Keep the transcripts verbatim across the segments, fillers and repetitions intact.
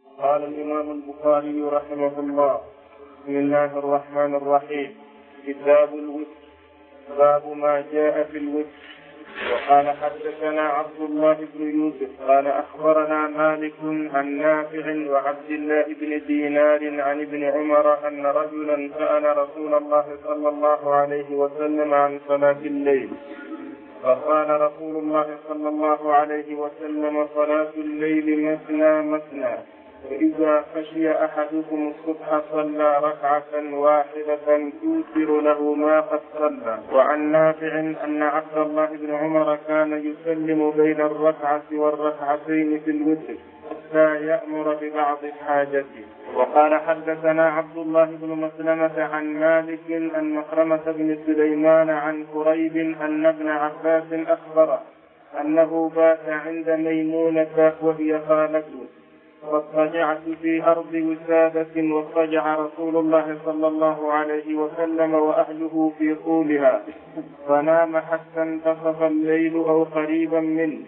قال الإمام البخاري رحمه الله: بسم الله الرحمن الرحيم. كتاب الوتر. باب ما جاء في الوتر. وقال حدثنا عبد الله بن يوسف قال أخبرنا مالك عن نافع وعبد الله بن دينار عن ابن عمر أن رجلا سأل رسول الله صلى الله عليه وسلم عن صلاة الليل، فقال رسول الله صلى الله عليه وسلم: صلاة الليل مثنى مثنى، فإذا خشي أحدكم الصبح صلى ركعة واحدة توتر له ما قد صلى. وعن نافع أن عبد الله بن عمر كان يسلم بين الركعة والركعتين في الوتر حتى يأمر ببعض حاجته. وقال حدثنا عبد الله بن مسلمة عن مالك أن مخرمة بن سليمان عن قريب أن ابن عباس أخبره أنه بات عند ميمونة وهي خالته، فاضطجعت في أرض وسادة، واضطجع رسول الله صلى الله عليه وسلم وأهله في طولها، فنام حتى انتصف الليل أو قريبا منه،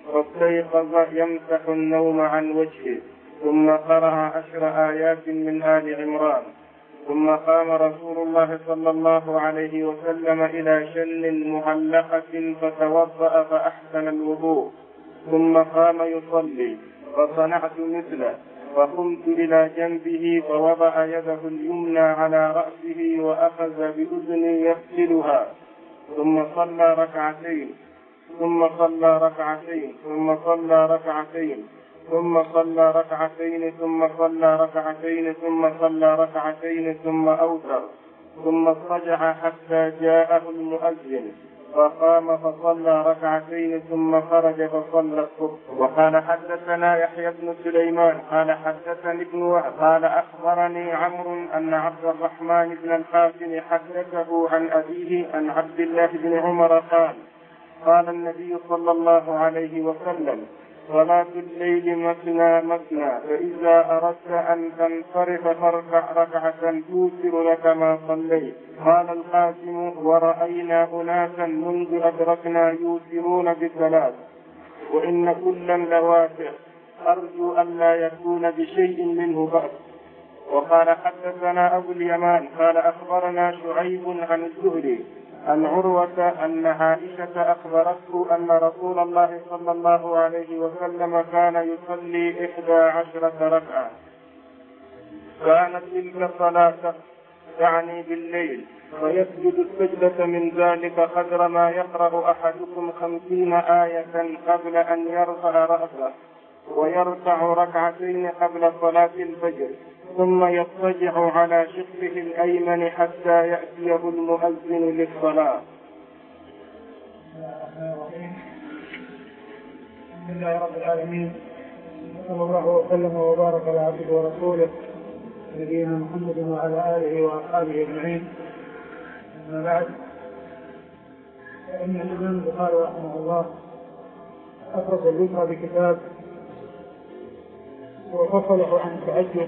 فاستيقظ يمسح النوم عن وجهه، ثم قرأ عشر آيات من آل عمران، ثم قام رسول الله صلى الله عليه وسلم إلى شن معلقة فتوضأ فأحسن الوضوء، ثم قام يصلي، فصنعت مثله، فقمت إلى جنبه فوضع يده اليمنى على رأسه وأخذ بأذني يغسلها، ثم صلى ركعتين ثم صلى ركعتين ثم صلى ركعتين ثم صلى ركعتين ثم صلى ركعتين ثم صلى ركعتين ثم أوتر، ثم اضطجع حتى جاءه المؤذن، فقام فصلى ركعتين ثم خرج فصلى الصبح. وقال حدثنا يحيى بن سليمان قال حدثني ابن وهب قال أخبرني عمرو أن عبد الرحمن بن القاسم حدثه عن أبيه عن عبد الله بن عمر قال: قال النبي صلى الله عليه وسلم: صلاة الليل مثنى مثنى، فإذا أردت أن تنصرف فاركع ركعة توتر لك ما صليت. قال القاسم: ورأينا أناسا منذ أدركنا يوترون بثلاث، وإن كلا لواتر، أرجو أن لا يكون بشيء منه بأس. وقال حدثنا أبو اليمان قال أخبرنا شعيب عن الزهري عن عروة أن عائشة أخبرته أن رسول الله صلى الله عليه وسلم كان يصلي إحدى عشرة ركعة، كانت تلك صلاة يعني بالليل، ويسجد السجدة من ذلك قدر ما يقرأ أحدكم خمسين آية قبل أن يرفع رأسه، ويركع ركعتين قبل صلاة الفجر، ثم يضطجع على شقه الأيمن حتى يأتيه المؤذن للصلاة. بسم الله رب العالمين، صلى الله وسلم وبارك على عبده ورسوله نبينا محمد وعلى آله وأصحابه أجمعين. أما بعد، فإن الإمام البخاري رحمه الله أفرد الذكر بكتاب وفصله عن التعجب،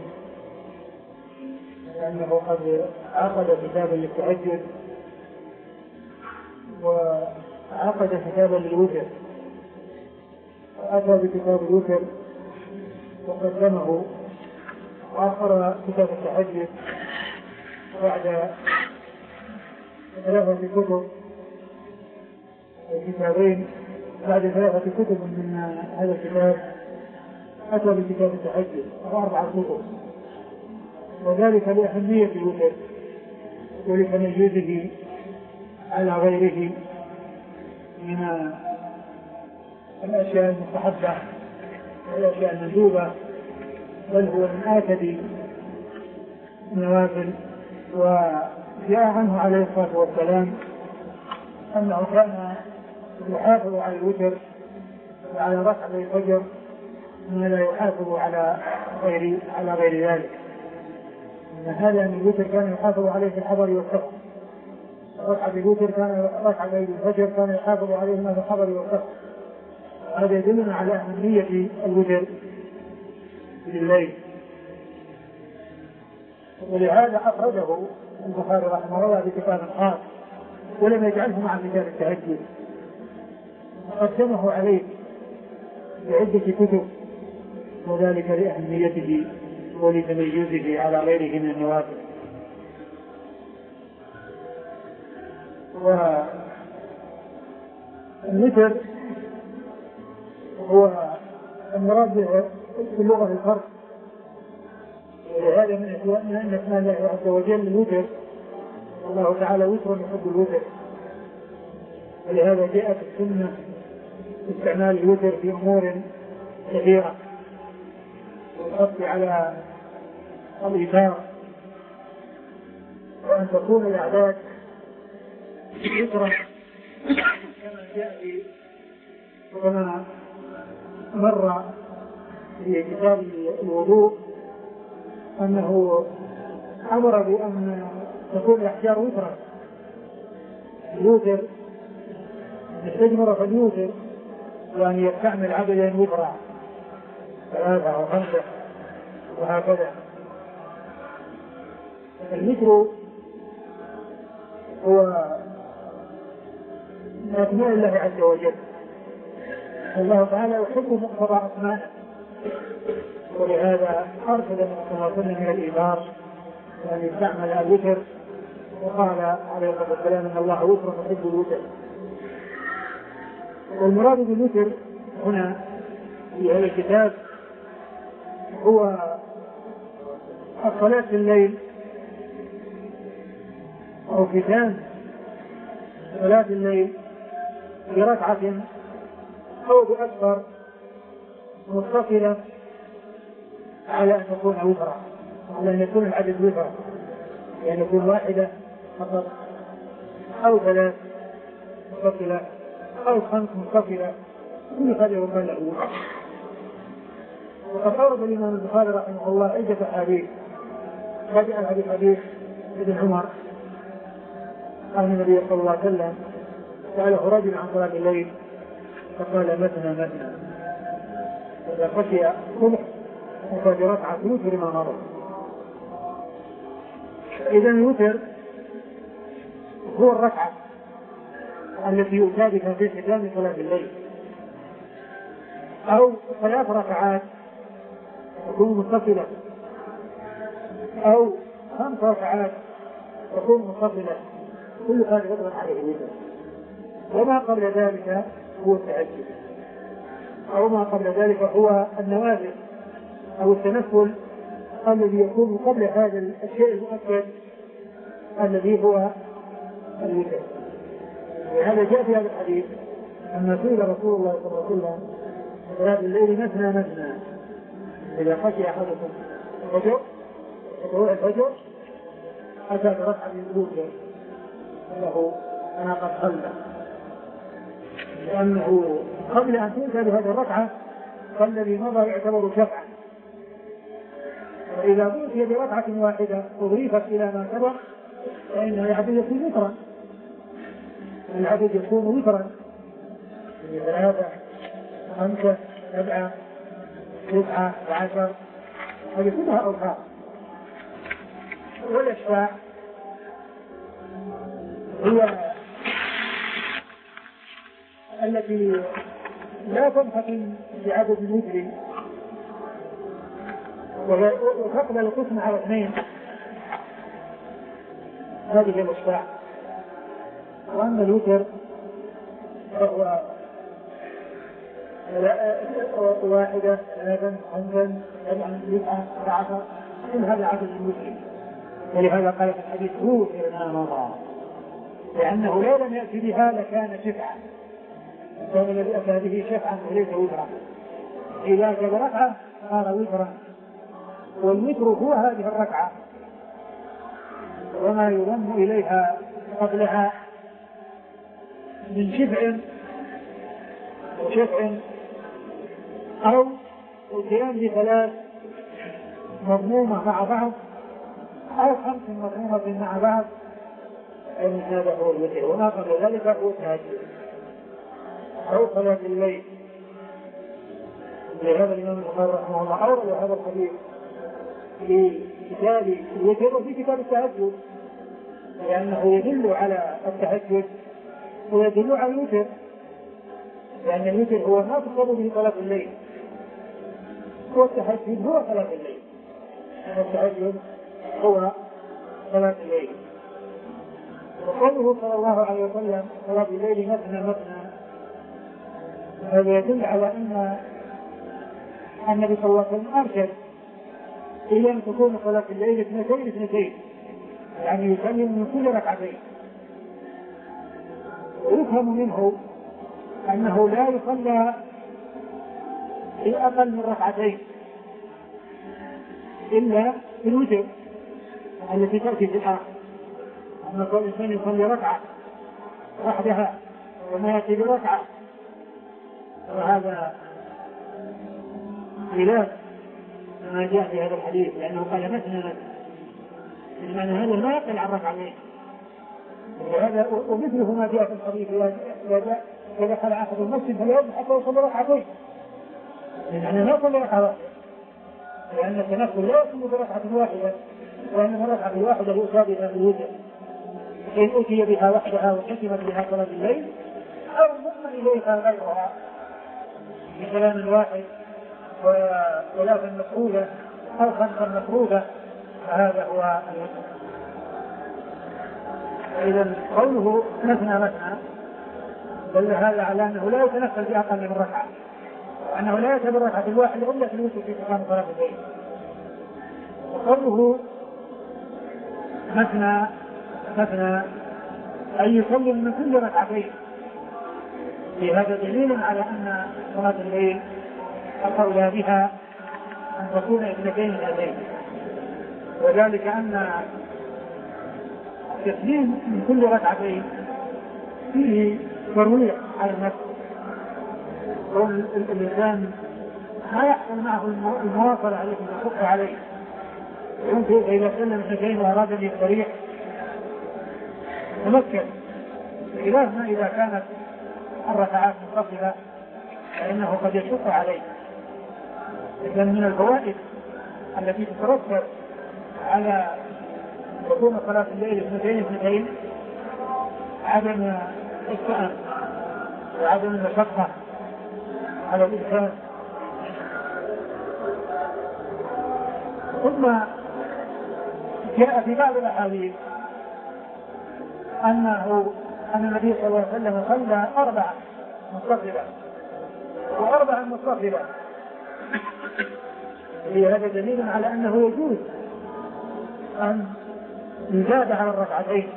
لأنه قد عقد كتابا للتعجب وعقد كتابا للوتر، فأتى بكتاب الوتر وقدمه، وآخر كتاب التعجب بعد ثلاثة كتب كتابين بعد ثلاثة كتب من هذا الكتاب أتى بكتاب التعجب وأربعة كتب، وذلك لأهمية الوتر ولتميزه على غيره من الأشياء المستحبة والأشياء المندوبة، بل هو من آكد النوافل. وجاء عنه عليه الصلاة والسلام أنه كان يحافظ على الوتر وعلى ركعتي الفجر ما لا يحافظ على غير على غير ذلك. إن هذا أن الوتر كان يحافظ عليه في الحضر والسفر، ركعة الوتر كان ركعة الفجر كان يحافظ عليهما في الحضر والسفر. هذا يدلنا على أهمية الوتر لليل، ولهذا أخرجه البخاري رحمه الله بكتاب خاص ولم يجعله مع كتاب التهجد، قدمه عليه بعدة كتب وذلك لأهميته ولتميزه على غيره من النوافل. والوتر هو المراد به في اللغة الفرد، وهذا من أسماء الله عز وجل الوتر، الله تعالى وتر يحب الوتر، ولهذا جاءت السنة استعمال الوتر في أمور كثيرة، والحث على الإيثار، وأن تكون الأعداد وترا كما جاء في كما مر في كتاب الوضوء أنه أمر بأن تكون الأحجار وترا، الوتر يستجمر في الوتر، وأن يستعمل عددا وترا ثلاثة أو خمسة وهكذا. الوتر هو من أسماء الله عز وجل، الله تعالى يحب مقتضى أسمائه، ولهذا أرشد كما قلنا من الإيثار وأن يستعمل الوتر، وقال عليه الصلاة والسلام إن الله وتر يحب الوتر. والمراد بالوتر هنا في هذا الكتاب هو الصلاة في الليل أو ختام صلاة الليل بركعة أو بأكثر متصلة على أن تكون وترا، على أن يكون العدد وترا، يعني يكون واحدة فقط أو ثلاث متصلة أو خمس متصلة، كل هذا يقال له. وقد أورد الإمام البخاري رحمه الله عدة أحاديث، بدأ بحديث ابن عمر عن النبي صلى الله عليه وسلم سأله رجل عن صلاة الليل فقال مثنى مثنى، إذا خشي الصبح وفي ركعة يوتر ما مر. إذا الوتر هو الركعة التي يؤتى بها في ختام صلاة الليل، أو ثلاث ركعات تكون متصلة، أو خمس ركعات تكون متصلة، كل هذا يطلق عليه الوتر. وما قبل ذلك هو التهجد، أو ما قبل ذلك هو النوافل أو التنفل الذي يكون قبل هذا الشيء المؤكد الذي هو الوتر. وهذا جاء في هذا الحديث أن سئل رسول الله صلى الله عليه وسلم صلاة الليل مثنى مثنى، إذا خشي أحدكم الفجر وطلوع الفجر أتى بركعة الوتر له أنا قد صلى، لأنه قبل أن تؤتى بهذه الركعة فالذي مضى يعتبر شفعا، وإذا أوتي بركعة واحدة أضيفت إلى ما سبق فإن العدد يكون وترا، العدد يكون وترا، ثلاثة خمسة سبعة تسعة وعشر، هذه كلها أوقات. والأشفاع هي التي لا تنحكم بعدد الوتر وتقبل القسم على اثنين، هذه الأشفاع. وأما الوتر فهو واحدة ثلاثا خمسا سبعا تسعة عشرة، كل هذا عدد الوتر. ولهذا قال في الحديث وتر ما مضى، لأنه لو لم يأتي بها لكان شفعا، كان الذي أتى به شفعا وليس وترا. إذا جاء ركعة صار وترا، والوتر هو هذه الركعة وما يضم إليها قبلها من شفع وشفع أو القيام بثلاث مضمومة مع بعض أو خمس مضمومة مع بعض، أن هذا هو الوتر. وما قبل ذلك هو التهجد أو صلاة الليل. لهذا الإمام البخاري رحمه الله أورد هذا الحديث في كتاب الوتر وفي كتاب التهجد، لأنه يدل على التهجد ويدل على الوتر، لأن الوتر هو ما تطلب به صلاة الليل، والتهجد هو صلاة الليل، والتهجد هو صلاة الليل. وقوله صلى الله عليه وسلم صلاة الليل مثنى مثنى، هذا يدل على أن النبي صلى الله عليه وسلم أرشد إلى أن تكون صلاة الليل اثنتين اثنتين، يعني يسلم من كل ركعتين. ويفهم منه أنه لا يصلى في أقل من ركعتين إلا في الوتر التي تأتي في الآخر، أما كل إنسان يصلي ركعة وحدها وما يأتي بركعة، وهذا خلاف ما جاء في هذا الحديث، لأنه قال مثنى مثنى، بمعنى هذا ما يقل عن ركعتين. وهذا ومثله ما جاء في الحديث إذا دخل أحد المسجد فلا يجب حتى يصلي ركعتين، يعني ما يصلي ركعة واحدة، لأن التنفل لا يكون بركعة واحدة، وإنما الركعة الواحدة يؤتى بها بالوتر، إن أتي بها وحدها وحكمت بها صلاة الليل أو ضم إليها غيرها بكلام واحد وثلاثا مفروضة أو خمسا مفروضة، فهذا هو الوتر. إذا قوله مثنى مثنى دل هذا على أنه لا يتنفل بأقل من ركعة، وأنه لا يأتي بالركعة الواحدة إلا في الوتر في مقام صلاة الليل. وقوله مثنى مثنى أي يسلم من كل ركعتين، في هذا دليل على أن صلاة الليل الأولى بها أن تكون اثنتين اثنتين، وذلك أن التسليم من كل ركعتين فيه ترويع على النفس، والإنسان ما يحصل معه المواصلة عليه ويشق عليه، يمكن إذا سلم اثنتين وأراد أن يستريح تمكن، بخلاف ما إذا كانت الركعات منفصلة فإنه قد يشق عليه. إذا من الفوائد التي تترتب على تكون صلاة الليل اثنتين اثنتين عدم السأم وعدم المشقة على الإنسان. ثم جاء في بعض الأحاديث أنه أن النبي صلى الله عليه وسلم صلى أربعة متصلة وأربعة متصلة، هذا دليل على أنه يجوز أن يزاد على الركعتين،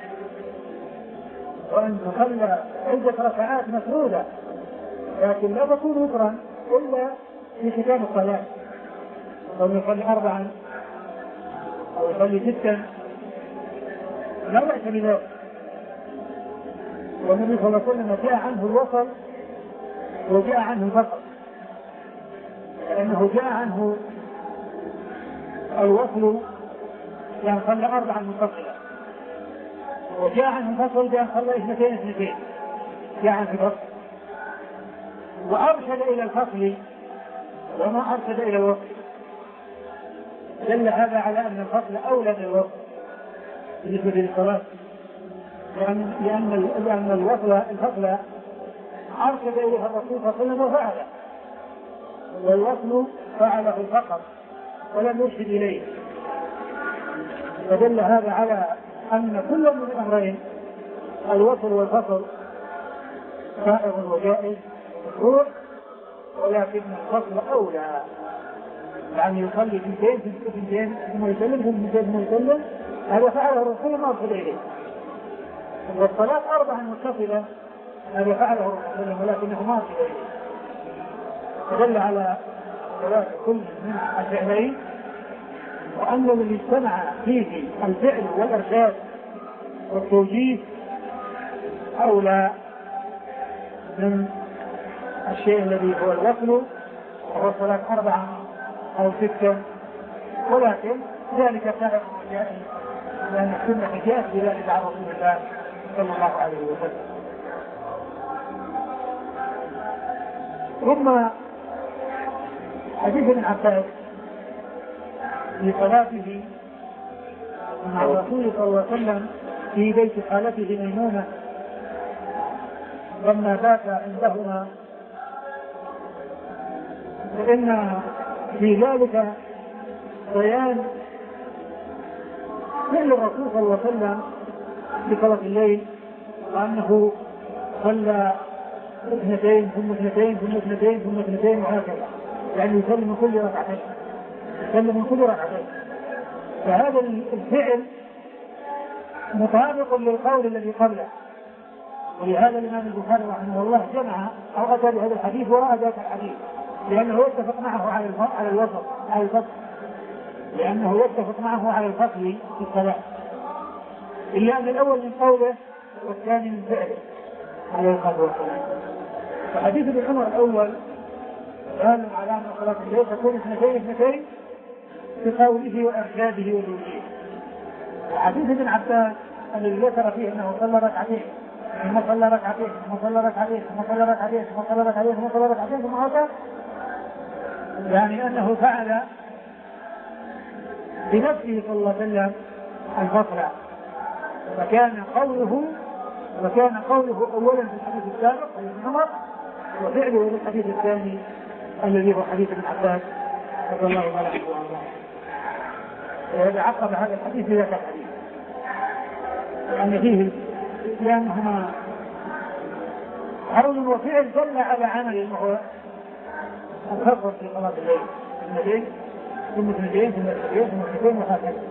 وأن تصلى عدة ركعات مفروضة، لكن لا تكون وترا إلا في كتاب الصلاة، أو يصلي أربعا أو يصلي ستا لا بأس بذلك. والنبي صلى الله عليه وسلم جاء عنه الوصل وجاء عنه الفصل، لأنه جاء عنه الوصل بأن صلى أربعا منفصلة، وجاء عنه الفصل بأن صلى اثنتين اثنتين، جاء عنه الفصل وأرشد إلى الفصل وما أرشد إلى الوصل. دل هذا على أن الفصل أولى من الوصل بالنسبة للصلاة، لأن لأن لأن الوصل الفصل أرشد إليها الرسول صلى الله عليه وسلم وفعله، والوصل فعله فقط ولم يرشد إليه. فدل هذا على أن كل من الأمرين الوصل والفصل سائغ وجائز مشروع، ولكن الفصل أولى، يعني يصلي اثنتين في اثنتين ثم يسلم ثم يسلم، هذا فعله الرسول ما أرشد إليه. والصلاة أربعة متصلة هذا فعله الرسول ولكنه ما أرشد إليه. فدل على صلاة كل من الفعلين، وأن الذي اجتمع فيه الفعل والإرشاد والتوجيه أولى من الشيء الذي هو الوصل وهو صلاة أربعة أو ستة، ولكن ذلك سائق وجائز لأن السنة جاءت بذلك عن رسول الله صلى الله عليه وسلم. ثم حديث ابن عباس في صلاته مع الرسول صلى الله عليه وسلم في بيت خالته ميمونة لما بات عندهما، فإن في ذلك بيان فعل الرسول صلى الله عليه وسلم في صلاة الليل، وأنه صلى اثنتين ثم اثنتين ثم اثنتين ثم اثنتين وهكذا، يعني يسلم من كل ركعتين يسلم من كل ركعتين. فهذا الفعل مطابق للقول الذي قبله، ولهذا الإمام البخاري رحمه الله جمع أو أتى بهذا الحديث وراء ذاك الحديث، لأنه يتفق معه على على الوسط على الفصل لأنه يتفق معه على الفصل في الصلاة، إلا أن الأول من قوله والثاني من فعله عليه الصلاة والسلام. فحديث ابن عمر الأول قال على أن صلاة الليل تكون اثنتين اثنتين في قوله وإرشاده وتوجيهه. وحديث ابن عباس الذي ذكر فيه أنه صلى ركعتين ثم صلى ركعتين ثم صلى ركعتين ثم صلى ركعتين ثم صلى ركعتين ثم صلى ركعتين ثم هكذا، يعني أنه فعل بنفسه صلى الله عليه وسلم الفصل. فكان قوله وكان قوله أولا في الحديث السابق حديث عمر، وفعله في الحديث الثاني الذي هو حديث ابن عباس رضي الله عنه وارضاه. وهذا عقب هذا الحديث بذاك الحديث، لأن فيه لأنهما قول وفعل دل على عمل وهو الخطر في صلاة الليل اثنتين ثم اثنتين ثم اثنتين ثم اثنتين وهكذا،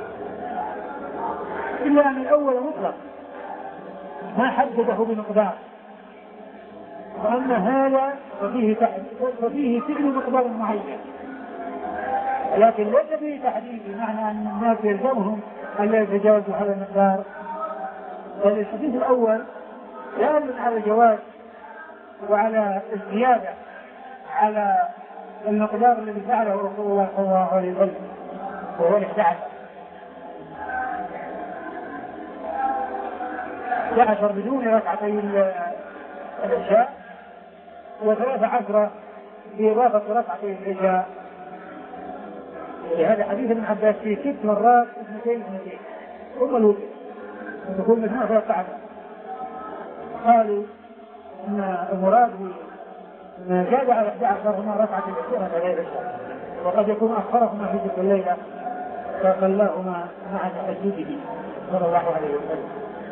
إلا أن الأول مطلق ما حدده بمقدار، وأما هذا ففيه ففيه فعل مقدار معين، لكن ليس فيه تحديد بمعنى أن الناس يلزمهم أن لا يتجاوزوا هذا المقدار. بل الحديث الأول دال على الجواز وعلى الزيادة على المقدار الذي فعله رسول الله صلى الله عليه وسلم وهو إحدى عشر إحدى عشر بدون ركعتي العشاء، وثلاث عشرة بإضافة ركعتي العشاء. لهذا حديث ابن عباس في ست مرات اثنتين اثنتين ثم الوتر وتكون مجموعة ثلاث عشر. قالوا ان المراد ما زاد على احدى عشر هما ركعة العشاء غير العشاء، وقد يكون اخرهما في تلك الليلة فصلاهما مع تهجده صلى الله عليه وسلم.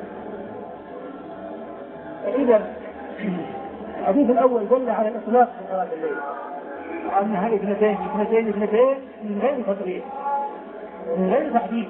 فإذا الحديث الأول دل على الإطلاق في صلاة الليل، وأنها اثنتين اثنتين اثنتين من غير تطبيق من غير تحديد،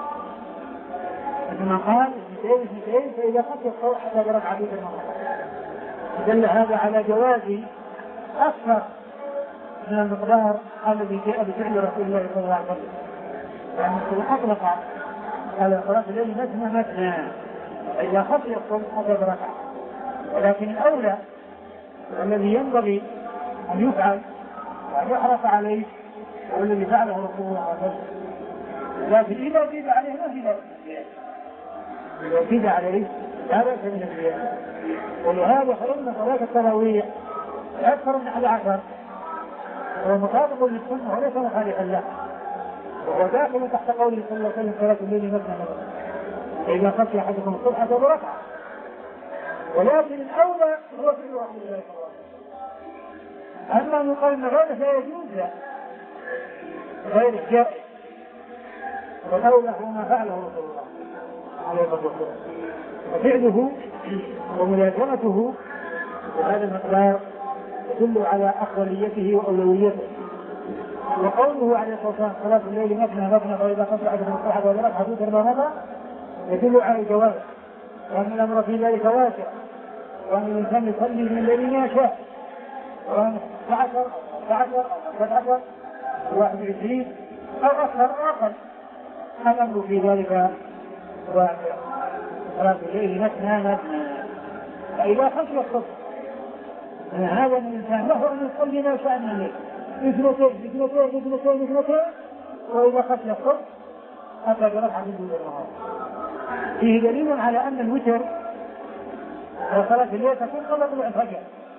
عندما قال اثنتين اثنتين فإذا خفي الصوت حتى بركعة المرة دل هذا على جواز أكثر من المقدار الذي جاء بفعل رسول الله صلى الله عليه وسلم، يعني أطلق على صلاة الليل مثنى مثنى إذا خفي الصوت حتى بركعة، ولكن الأولى الذي ينبغي أن يفعل وأن يحرص عليه هو الذي فعله رسول الله صلى الله عليه وسلم. لكن إذا زيد عليه ما في ذلك، إذا زيد عليه هذا من الزيادة. ولهذا فإن صلاة التراويح أكثر من أحد عشر هو مطابق للسنة وليس مخالفا له، وهو داخل تحت قوله صلى الله عليه وسلم صلاة الليل مثنى مثنى فإذا خشي أحدكم الصبح بركعة. ولكن الأولى هو في رسول الله صلى الله عليه وسلم. أما من قال أن غيره لا يجوز لا غير جائز، والأولى هو ما فعله رسول الله عليه الصلاة والسلام، وفعله وملازمته بهذا المقدار يدل على أفضليته وأولويته. وقوله عليه الصلاة والسلام صلاة الليل مثنى مثنى فإذا خشي أحدكم الصبح بركعة توتر ما مضى يدل على الجواز، وأن الأمر في ذلك واسع، وأن الإنسان يصلي من الليل ما شاء، وأن عشر عشر أو عشر واحد وعشرين أو أكثر أو أقل، الأمر في ذلك واسع. صلاة الليل مثنى مثنى فإذا خشي الصبح هذا الإنسان له أن يصلي ما شاء من الليل اثنتين اثنتين اثنتين اثنتين، وإذا خشي الصبح أتى بركعة من دون النهار. فيه دليل على أن الوتر وصلاة الليل تكون قبل طلوع الفجر،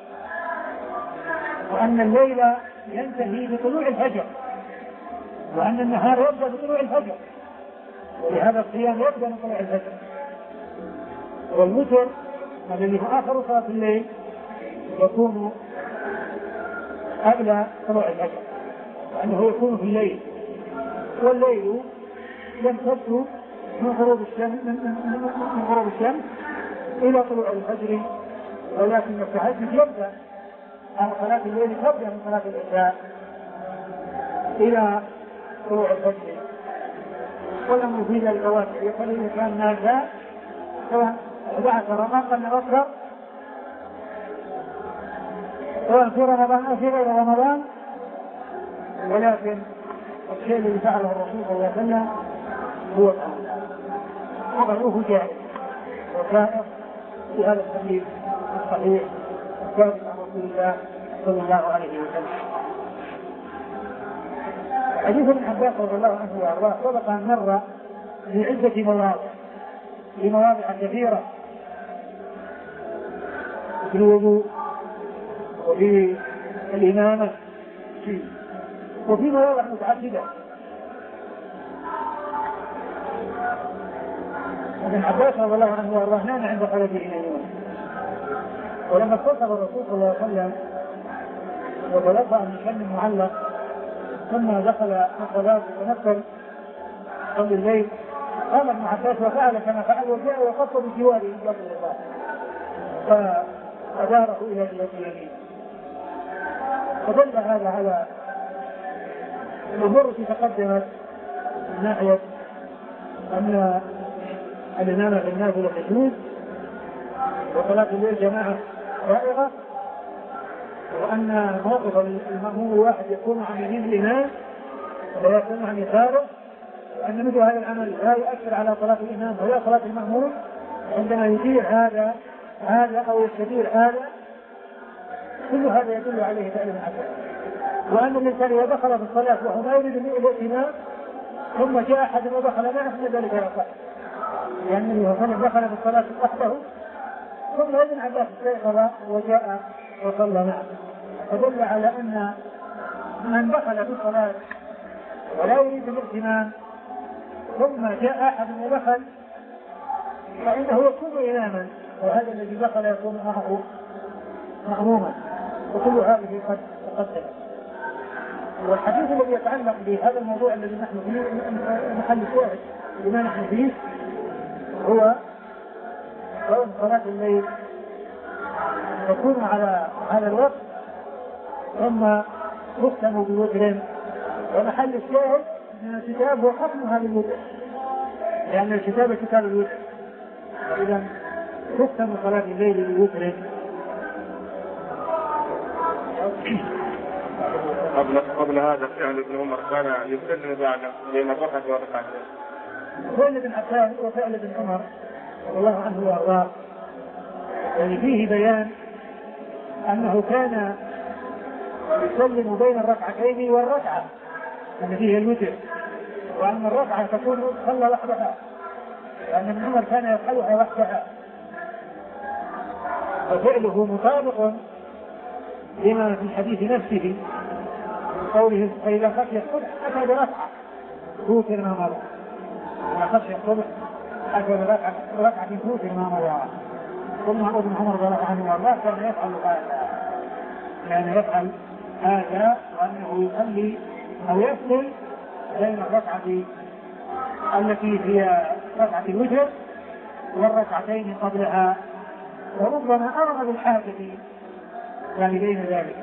وأن الليل ينتهي بطلوع الفجر، وأن النهار يبدأ بطلوع الفجر، ولهذا الصيام يبدأ من طلوع الفجر. والوتر الذي هو آخر صلاة الليل يكون قبل طلوع الفجر، وأنه يكون في الليل، والليل يمتد من غروب الشمس من غروب الشمس إلى طلوع الفجر، ولكن التهجد يبدأ عن صلاة الليل تبدأ من صلاة العشاء إلى طلوع الفجر، والأمر في ذلك واسع. يقول إذا كان نازل سواء أحد عشر رمضان قبل أكثر، سواء في رمضان أو في غير رمضان، ولكن الشيء الذي فعله الرسول صلى الله عليه وسلم هو الأولى، وغيره جائز وسائر في هذا الحديث الصحيح الثابت عن رسول الله صلى الله عليه وسلم. حديث ابن عباس رضي الله عنه وارضاه سبق ان مر في عده مواضع في مواضع كثيره في الوضوء وفي الإمامة وفي مواضع متعددة. ابن عباس رضي الله عنه وارضاه نام عند خرجه الى اليوم، ولما اتصل الرسول صلى الله عليه وسلم وتوضأ من شن معلق ثم دخل الصلاة وتنفل قبل الليل، قام ابن عباس وفعل كما فعل وجاء وقف بجواره قبل الصلاة فأداره إلى جهة اليمين. فدل هذا على الأمور التي تقدمت من ناحية أن الإمامة في النافلة تجوز وصلاة الليل جماعة رائعة، وأن موقف المأموم الواحد يكون عن يمين الإمام ولا يكون عن يساره، وأن مثل هذا العمل لا يؤثر على صلاة الإمام ولا صلاة المأموم عندما يدير هذا هذا أو يستدير هذا، كل هذا يدل عليه فعل العبد. وأن الإنسان إذا دخل في الصلاة وهو لا يريد الائتمام ثم جاء أحد ودخل معه فإن ذلك يصح، لأن الإنسان دخل في الصلاة وحده ثم ابن عباس استيقظ وجاء وصلى معه، فدل على أن من دخل في الصلاة ولا يريد الائتمام ثم جاء أحد ودخل فإنه يكون إماما، وهذا الذي دخل يكون معه مأموما، وكل هذه قد تقدم. والحديث الذي يتعلق بهذا الموضوع الذي نحن فيه محل شاهد لما نحن فيه هو كون صلاة الليل تكون على هذا الوقت ثم تختم بوتر، ومحل الشاهد من الكتاب هو ختمها بالوتر، لأن الكتاب كتاب الوتر، فإذا تختم صلاة الليل بوتر. قبل قبل هذا فعل ابن عمر كان يسلم بعد بين الركعة والركعتين. فعل ابن عباس وفعل ابن عمر رضي الله عنه وارضاه يعني فيه بيان أنه كان يسلم بين الركعتين والركعة التي هي الوتر، وأن الركعة تكون صلى وحدها، لأن ابن عمر كان يفعلها وحدها، وفعله مطابق لما في الحديث نفسه قوله فإذا خشي الصبح أتى بركعة توتر ما مضى، إذا خشي الصبح أتى بركعة ركعة توتر ما مضى. ثم ابن عمر رضي الله عنه وارضاه كان يفعل هذا، كان يفعل هذا وأنه يصلي أو يفصل بين الركعة التي هي ركعة الوتر والركعتين قبلها، وربما أرغب بالحاجة يعني بين ذلك.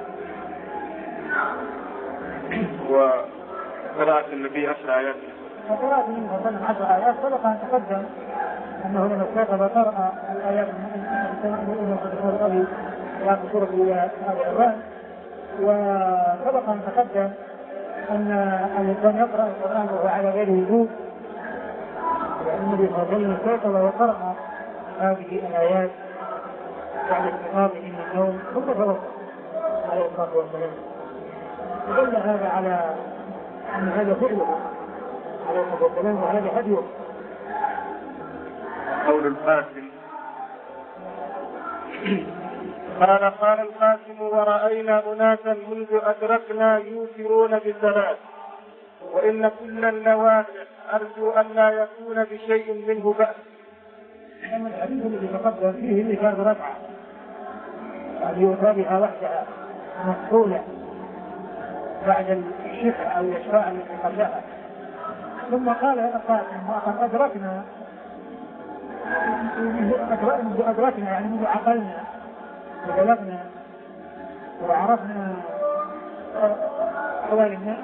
وقراءة النبي عشر آيات. وقراءة النبي صلى الله عليه وسلم عشر آيات سبق أن تقدم أنه لما استيقظ قرأ الآيات من الأولى قراءة سورة آل عمران، وسبق أن تقدم أن الإنسان يقرأ القرآن وهو على غير وجود، لأن النبي صلى الله عليه وسلم استيقظ وقرأ هذه الآيات بعد استيقاظه من النوم ثم توضأ عليه الصلاة والسلام. دل هذا على أن هذا فعله عليه الصلاة والسلام وهذا هديه. قول القاسم قال قال القاسم ورأينا أناسا منذ أدركنا يوترون بثلاث، وإن كل النوافل أرجو أن لا يكون بشيء منه بأس. أما الحديث الذي تقدم فيه اللي كان ركعة هذه يتابعها وحدها مفصولة، بعد الشفع أو الإشفاع التي قبلها. ثم قال القائم وقد أدركنا أدركنا يعني منذ عقلنا وبلغنا وعرفنا حوالنا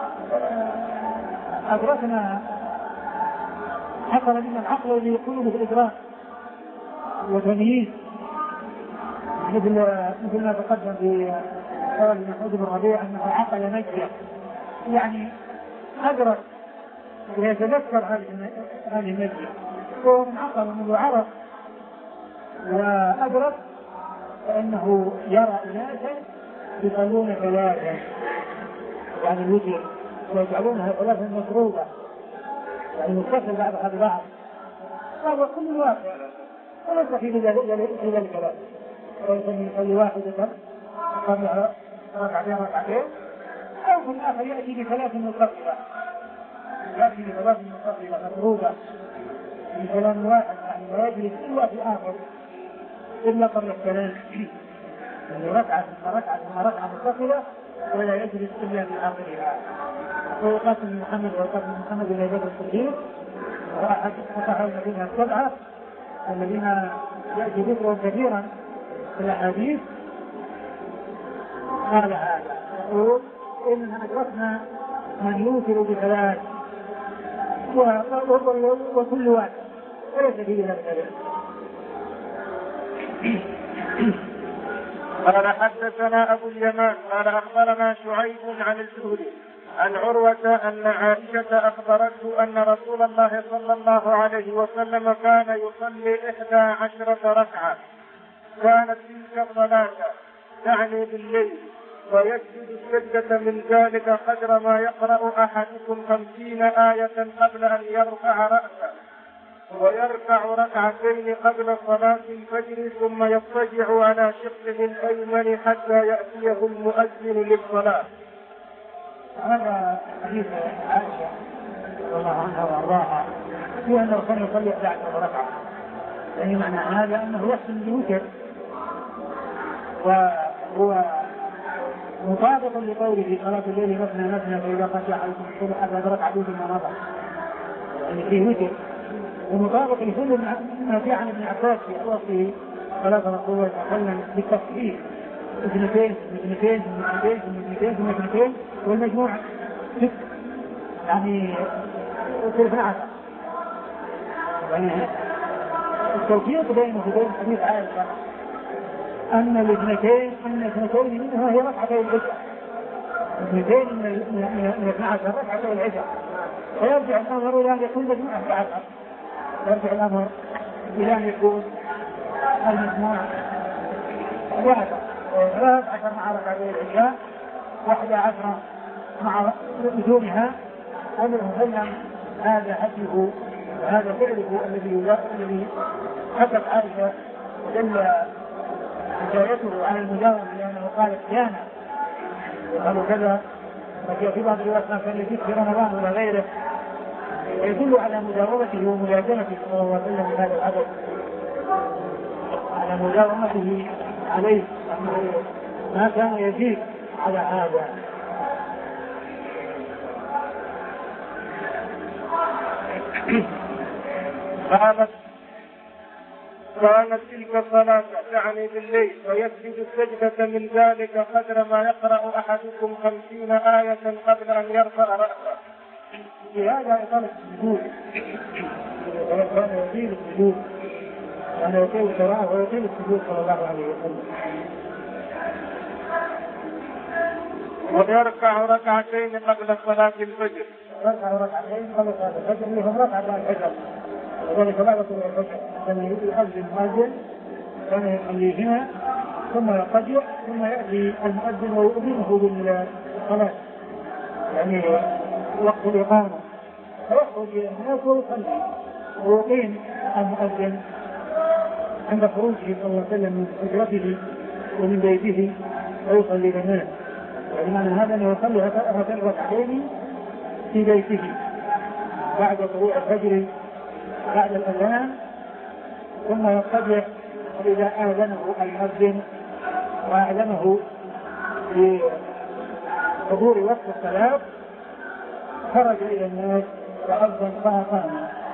أدركنا حصل منا العقل الذي يكون به الإدراك وتمييز مثل مثل ما تقدم في قول محمود بن ربيع أنه عقل نجيا يعني أدرك ويتذكر هذه النجية هو من عقل منذ عرف وأدرك فإنه يرى أناسا يصلون ثلاثا يعني الوتر ويجعلونها ثلاثا مفروضة يعني متصل بعضها ببعض هذا كل واقع وليس في ذلك لا وليس من يصلي واحدة قبل ركعتين ركعتين أو في الآخر يأتي بثلاث متصلة يأتي بثلاث متصلة مفروضة بكلام واحد يعني لا يجلس إلا في الآخر إلا قبل السلام يعني ركعة ثم ركعة ثم ركعة متصلة ولا يجلس إلا في آخرها. وقاسم محمد وقاسم محمد بن أبي بكر الصديق وأحد فقهاء المدينة السبعة الذين يأتي ذكرهم كثيرا في الأحاديث قال هذا يقول إننا أدركنا من يوتر بثلاث وكل واحد وليس فيه ذلك. قال حدثنا أبو اليمان قال أخبرنا شعيب عن الزهري عن عروة أن عائشة أخبرته أن رسول الله صلى الله عليه وسلم كان يصلي إحدى عشرة ركعة كانت تلك الصلاة تعني بالليل ويسجد السجدة من ذلك قدر ما يقرأ أحدكم خمسين آية قبل أن يرفع رأسه ويركع ركعتين قبل صلاة الفجر ثم يضطجع على شقه الأيمن حتى يأتيه المؤذن للصلاة. هذا حديث عائشة رضي الله عنها وأرضاها في أنه كان يصلي إحدى عشرة ركعة يعني معنى هذا أنه يحسن الوتر وهو مطابق لقوله في صلاة الليل مثنى مثنى فإذا خشي أحدكم الصبح فأدرك عدو ثم مضى يعني فيه وتر ومطابق لكل ما في عن ابن عباس في أوصي صلاة رسول الله صلى الله عليه وسلم بالتصحيح اثنتين اثنتين اثنتين اثنتين اثنتين والمجموع ست يعني ثلاثة عشر يعني التوفيق بينه وبين حديث عائشة أن الاثنتين أن الاثنتين منها هي ركعتي العشاء اثنتين من اثنى عشر ركعتي العشاء فيرجع الأمر إلى أن يكون مجموع أحد عشر يرجع الأمر إلى أن يكون المجموع واحد ثلاث عشر مع ركعتي العشاء واحد عشر مع بدونها ومن سلم هذا هديه وهذا فعله الذي الذي حدث عائشة ودل حكايته على المداومة لأنه قال كان وقالوا كذا وفي في بعض الوقت كان يزيد في رمضان ولا غيره يدل على مداومته وملازمته صلى الله عليه وسلم بهذا العدد على مداومته عليه أنه ما كان يزيد على هذا. قالت كانت تلك الصلاة تعني بالليل ويسجد السجدة من ذلك قدر ما يقرأ أحدكم خمسين آية قبل أن يرفع رأسه. بهذا إطالة السجود كان يطيل السجود كان يطيل القراءة ويطيل السجود صلى الله عليه وسلم ويركع ركعتين قبل صلاة الفجر ركع ركعتين قبل صلاة الفجر اللي هم ركعة بعد الفجر وذلك بعد طلوع الفجر كان يؤذن المؤذن كان يصليهما ثم يقضي ثم يأتي المؤذن ويؤذنه بالصلاة يعني وقت الإقامة فيخرج الناس ويصلي ويقيم المؤذن عند خروجه صلى الله عليه وسلم من حجرته ومن بيته ويصلي بالناس يعني معنى هذا أنه يصلي هاتين ركعتين في بيته بعد طلوع الفجر بعد الأذان ثم يضطجع إذا آذنه المؤذن وأعلمه حضور وقت الصلاة خرج إلى الناس فأذن فأقام.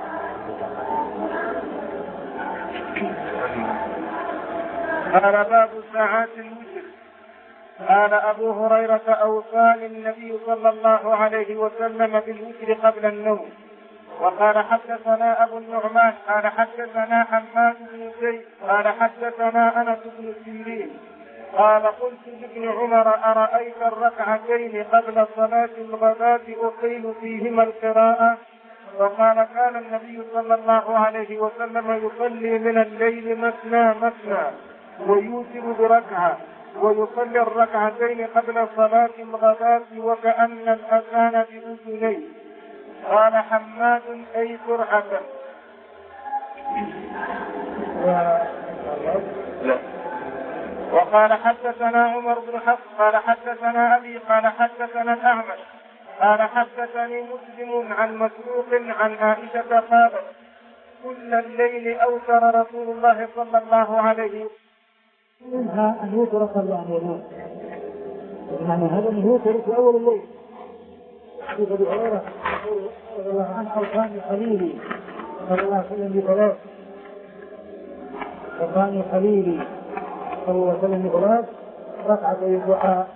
قال باب ساعات الوتر. قال أبو هريرة أوصاني النبي صلى الله عليه وسلم بالوتر قبل النوم. وقال حدثنا أبو النعمان قال حدثنا حماد بن زيد قال حدثنا أنس بن سيرين قال قلت لابن عمر أرأيت الركعتين قبل صلاة الغداة أطيل فيهما القراءة؟ وقال كان النبي صلى الله عليه وسلم يصلي من الليل مثنى مثنى ويوتر بركعة ويصلي الركعتين قبل صلاة الغداة وكأن الأذان بأذنيه. قال حماد أي سرعة. وقال حدثنا عمر بن حفص قال حدثنا أبي قال حدثنا الأعمش قال حدثني مسلم عن مسروق عن عائشة قالت كل الليل أوتر رسول الله صلى الله عليه وسلم. منها أن يوتر قبل أن ينام، بمعنى هذا أن يوتر في أول الليل. حديث أبي هريرة رضي الله عنه أوصاني خليلي صلى الله عليه وسلم بثلاث، أوصاني خليلي صلى الله عليه وسلم بثلاث ركعتي الضحى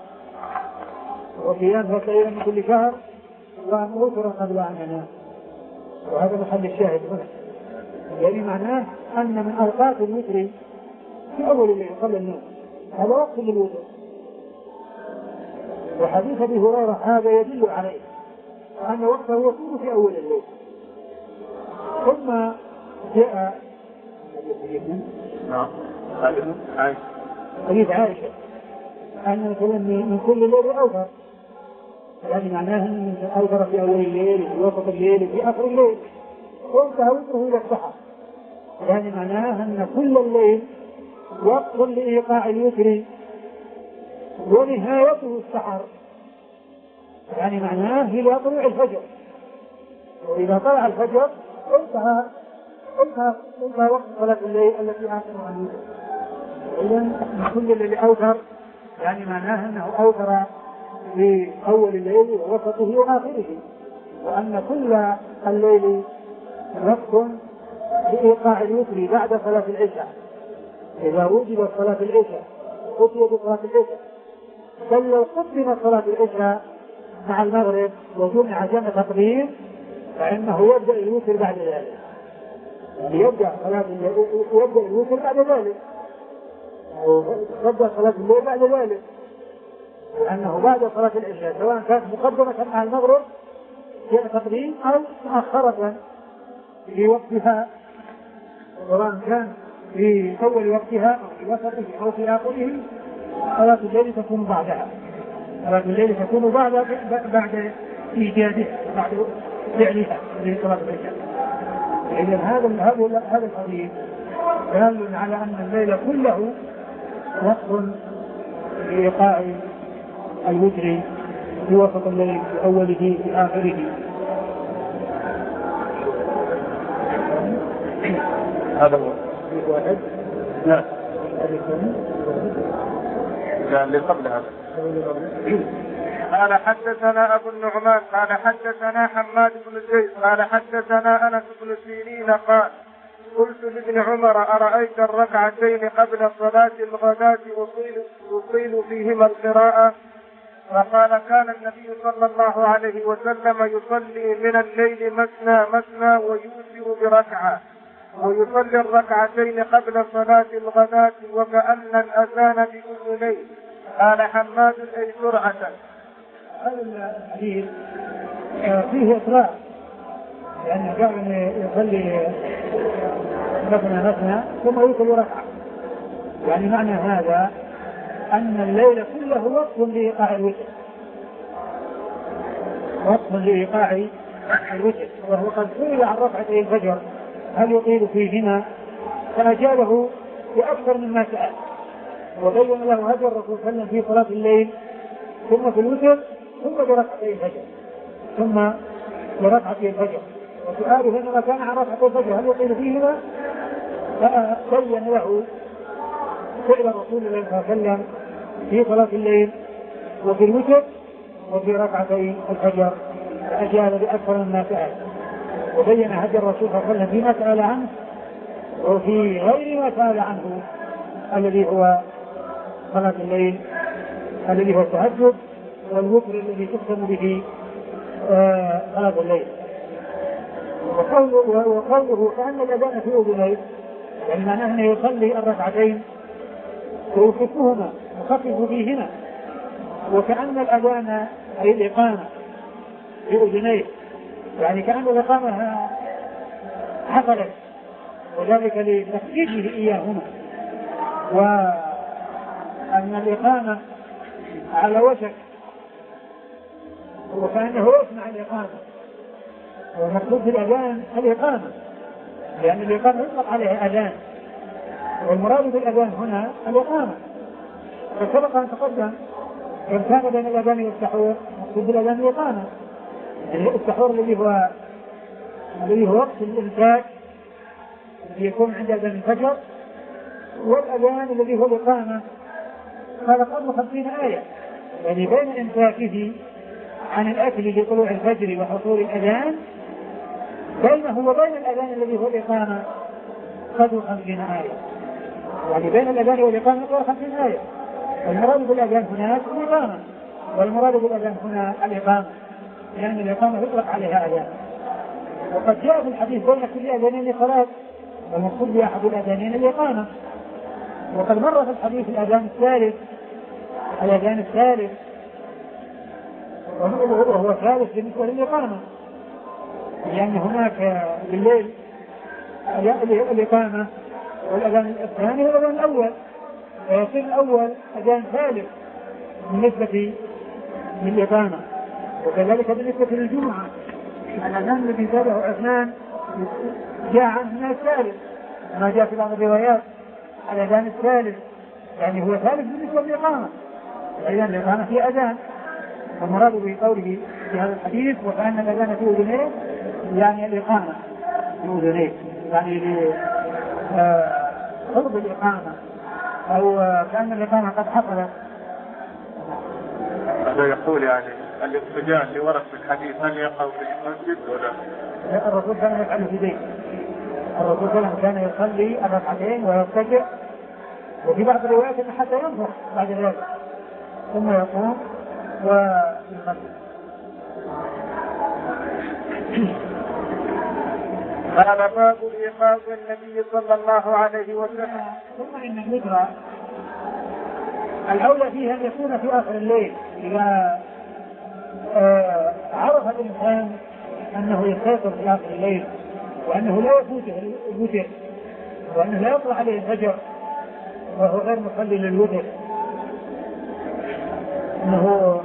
وقيامها ليلة من كل شهر وأن أوتر قبل أن ينام. وهذا محل الشاهد هنا، يعني معناه أن من أوقات الوتر في أول الليل قبل النوم، هذا وقت للوتر. وحديث أبي هريرة هذا يدل عليه أن وقته يكون في أول الليل. ثم جاء حديث عائشة أن مثلا من كل الليل أوتر، يعني معناه أن أوتر في أول الليل في وسط الليل في آخر الليل وانتهى وتره إلى السحر، يعني معناه أن كل الليل وقت لإيقاع الوتر ونهايته السحر، يعني معناه إلى طلوع الفجر. وإذا طلع الفجر انتهى انتهى انتهى وقت صلاة الليل التي آخرها الوتر. إذن كل الليل أوتر يعني معناه أنه أوتر في أول الليل ووسطه وآخره، وأن كل الليل وقت لإيقاع الوتر بعد صلاة العشاء. إذا وجدت صلاة العشاء أتي بصلاة العشاء، بل لو قدمت صلاة العشاء مع المغرب وجمع جمع تقديم فإنه يبدأ الوتر بعد ذلك، يبدأ صلاة يبدأ الوتر بعد ذلك، يبدأ صلاة الليل بعد ذلك، لأنه بعد صلاة العشاء سواء كانت مقدمة مع المغرب جمع تقديم أو مؤخرة في وقتها، سواء كان في أول وقتها أو في وسطه أو في آخره، صلاة الليل تكون بعدها، صلاة الليل تكون بعد بعد إيجادها بعد فعلها في صلاة العشاء. إذا هذا هذا هذا الحديث دال على أن الليل كله وقت لإيقاع الوتر في وسط الليل في أوله في آخره. هذا هو واحد لا لا اللي قبل هذا. قال حدثنا أبو النعمان قال حدثنا حماد بن زيد قال حدثنا أنس بن سيرين قال قلت لابن عمر أرأيت الركعتين قبل صلاة الغداة أطيل, أطيل فيهما القراءة؟ فقال كان النبي صلى الله عليه وسلم يصلي من الليل مثنى مثنى ويوتر بركعة ويصلي الركعتين قبل صلاة الغداة وكأن الأذان بأذنيه. قال حماد أي سرعة. هذا الحديث فيه إطلاق، يعني قال أن يصلي مثنى مثنى ثم يوتر ركعة، يعني معنى هذا أن الليل كله وقت لإيقاع الوتر، وقت لإيقاع الوتر. وهو قد سئل عن ركعتي الفجر هل يطيل فيهما، فأجابه بأكثر مما سأل، وبين له هدي الرسول صلى الله عليه وسلم في صلاة الليل ثم في الوتر ثم بركعتي الفجر ثم بركعتي الفجر. وسؤاله إنما كان عن ركعتي الفجر هل يطيل فيهما، فبين له فعل رسول الله صلى الله عليه وسلم في صلاة الليل وفي الوتر وفي ركعتي الفجر فأجاب بأكثر مما سأل، وبين هدي الرسول صلى الله عليه وسلم فيما سأل عنه وفي غير ما سأل عنه الذي هو صلاة الليل الذي هو التهجد والوتر الذي تختم به صلاة الليل. وقوله, وقوله كأن الأذان في أذنيه يعني معناه أنه يصلي الركعتين ويخفهما يخفف فيهما، وكأن الأذان أي الإقامة في أذنيه يعني كأن الإقامة حصلت وذلك لتخفيفه إياهما، وأن الإقامة على وشك وكأنه يسمع الإقامة، والمقصود بالأذان الإقامة لأن الإقامة يطلق عليها أذان، والمراد بالأذان هنا الإقامة. فسبق أن تقدم إن كان بين الأذان والسحور مقصود بالأذان الإقامة، السحور الذي هو الذي هو وقت الإمساك الذي يكون عند أذان الفجر، والأذان الذي هو الإقامة هذا قبل خمسين آية، يعني بين إمساكه عن الأكل لطلوع الفجر وحصول الأذان بينه وبين الأذان الذي هو الإقامة قدر خمسين آية، يعني بين الأذان والإقامة قدر خمسين آية. المراد بالأذان هنا الإقامة، والمراد بالأذان هنا الإقامة لأن يعني الإقامة يطلق عليها أذان. وقد جاء في الحديث بين كل أذانين صلاة، والمقصود بأحد الأذانين الإقامة. وقد مر في الحديث الأذان الثالث الأذان الثالث وهو ثالث بالنسبة للإقامة، لأن هناك بالليل الإقامة والأذان الثاني هو الأذان الأول، ويصير الأول أذان ثالث بالنسبة للإقامة. وكذلك بالنسبة للجمعة الأذان الذي تابعه عثمان جاء عنه الثالث ما جاء في بعض الروايات الأذان الثالث يعني هو ثالث بالنسبة للإقامة، إذن الإقامة في أذان. والمراد بقوله في هذا الحديث وكأن الأذان في أذنيه يعني الإقامة في أذنيه يعني لقرب الإقامة أو كأن الإقامة قد حصلت. هذا يقول يعني الاتجاه اللي ورد في الحديث هل يقع في المسجد ولا؟ الرسول كان يفعل في بيته، الرسول كان يصلي الركعتين ويضطجع، وفي بعض الروايات أنه حتى ينفخ بعد ذلك ثم يقوم ويصلي. قال باب الإيقاظ النبي صلى الله عليه وسلم. ثم إن الهجرة الأولى فيها أن يكون في آخر الليل إذا آه عرف الإنسان أنه يستيقظ في آخر الليل وأنه لا يفوته الوتر وأنه لا يطلع عليه الفجر وهو غير مصلي للوتر أنه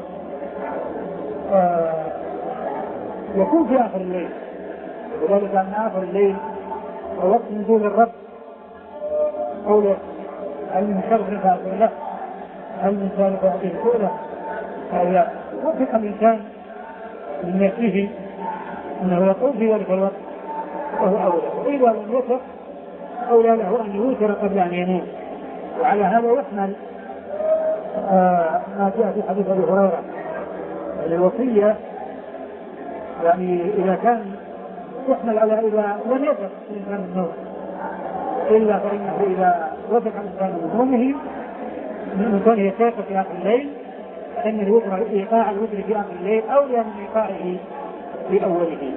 آه يكون في آخر الليل، وذلك أن آخر الليل هو وقت نزول الرب قوله هل من شر فأقول له هل من شر فأقول له هذا وفق الإنسان من نفسه أنه يقوم في ذلك الوقت وهو أولى، وإذا لم يوفق أولى له أن يوتر قبل أن ينام. وعلى هذا يحمل آه ما جاء في حديث أبي هريرة الوصية، يعني إذا كان يحمل على إذا لم يوفق الإنسان النوم إلا فإنه إذا وفق الإنسان من نومه من كونه يستيقظ في آخر الليل فإن الوتر إيقاع الوتر في آخر الليل أولى من إيقاعه في أوله.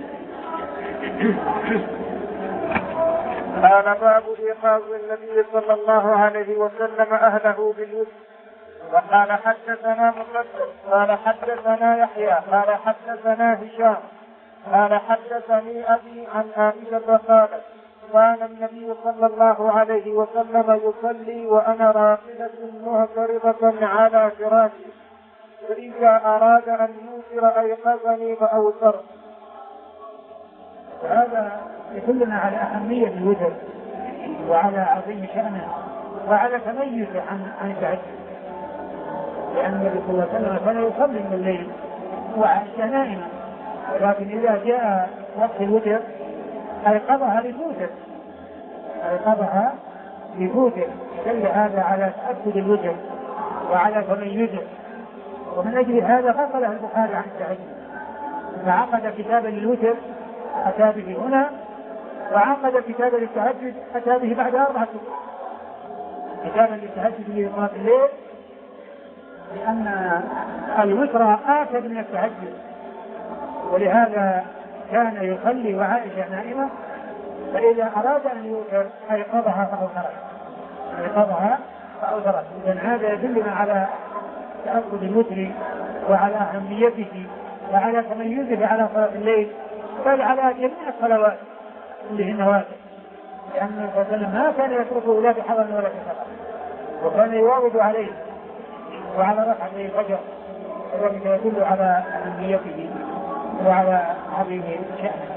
قال باب إيقاظ النبي صلى الله عليه وسلم أهله بالوتر. وقال حدثنا مسدد قال حدثنا يحيى قال حدثنا هشام قال حدثني أبي عن عائشة قالت كان النبي صلى الله عليه وسلم يصلي وأنا راقدة معترضة على فراشي، فإذا أراد أن يوتر أيقظني فأوتر. هذا يدلنا على أهمية الوتر وعلى عظيم شأنه وعلى تميزه عن عن التعجب، لأن النبي صلى الله عليه وسلم كان يصلي من الليل وعائشة نائمة، ولكن إذا جاء وقت الوتر أيقظها لفوته أيقظها لفوته دل هذا على تأكد الوتر وعلى تميزه ومن أجل هذا فصله البخاري عن التهجد، فعقد كتابا للوتر أتى به هنا، وعقد كتابا للتهجد أتى به بعد أربعة أشهر. كتابا للتهجد لإقامة الليل لأن الوتر آكد من التهجد، ولهذا كان يصلي وعائشة نائمة، فإذا أراد أن يوتر أيقظها فأوترت أيقظها فأوترت. إذن هذا يدلنا على تأكد الوتر وعلى أهميته وعلى تميزه على صلاة الليل، بل على جميع الصلوات اللي هي النوافل، لأن الرسول ما كان يتركه لا بحضر ولا بسفر، وكان يواظب عليه وعلى ركعتي الفجر، وذلك يدل على أهميته وعلى عظيم شأنه.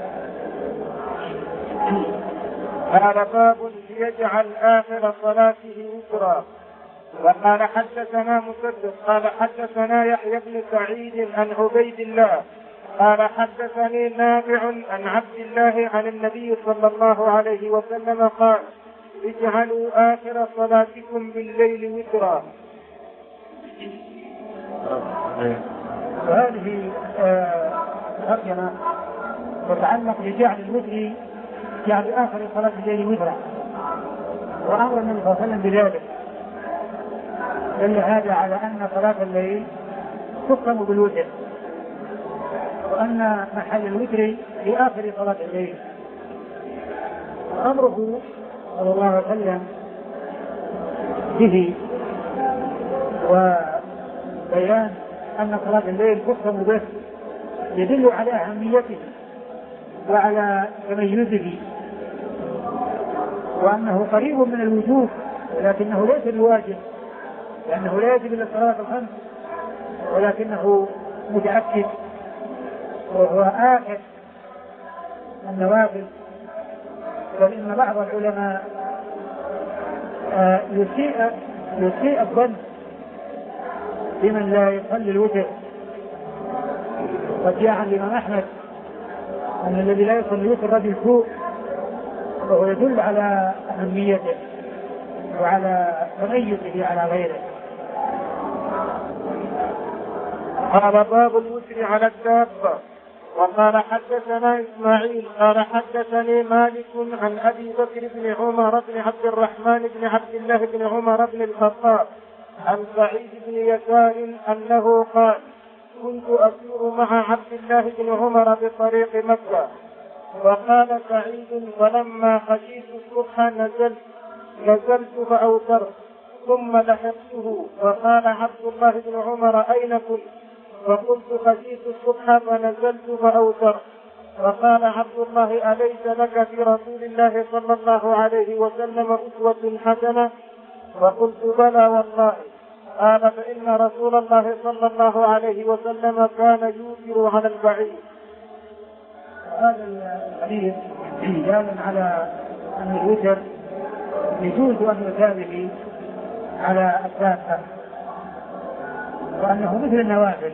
قال باب ليجعل آخر صلاته وترا. وقال حدثنا مسدد قال حدثنا يحيى بن سعيد عن عبيد الله قال حدثني نافع عن عبد الله عن النبي صلى الله عليه وسلم قال اجعلوا آخر صلاتكم بالليل وترا. وهذه ترجمة تتعلق بجعل الوتر جعل آخر صلاة الليل وترا، وأمر النبي صلى الله عليه وسلم بذلك، دل هذا على أن صلاة الليل تختم بالوتر، وأن محل الوتر في آخر صلاة الليل. أمره صلى الله عليه وسلم به وبيان أن صلاة الليل تختم به يدل على أهميته وعلى تميزه، وأنه قريب من الوجوب ولكنه ليس بواجب، لأنه لا يجب إلا الصلاة الخمس، ولكنه متأكد وهو آكد النوافل. بل إن بعض العلماء يسيء يسيء الظن بمن لا يصلي الوتر، قد جاء عن الإمام أحمد أن الذي لا يصلي الوتر رجل سوء، وهو يدل على أهميته وعلى تميزه على غيره. قال باب الوتر على الدابة. وقال حدثنا إسماعيل قال حدثني مالك عن أبي بكر بن عمر بن عبد الرحمن بن عبد الله بن عمر بن الخطاب عن سعيد بن يسار أنه قال كنت أسير مع عبد الله بن عمر بطريق مكة، وقال سعيد فلما خشيت الصبح نزلت نزلت فأوترت ثم لحقته، فقال عبد الله بن عمر أين كنت؟ فقلت خشيت الصبح فنزلت فأوترت، فقال عبد الله أليس لك في رسول الله صلى الله عليه وسلم أسوة حسنة؟ فقلت بلى والله. قال فإن رسول الله صلى الله عليه وسلم كان يوتر على البعير. هذا الحديث دال على أن الوتر يجوز أن يثابه على الدابة، وأنه مثل النوافل.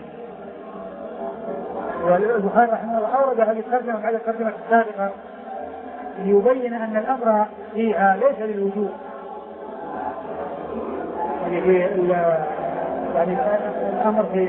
والبخاري رحمه الله أورد هذه الترجمة على الترجمة السابقة ليبين أن الأمر فيها ليس للوجوب، يعني في يعني الأمر في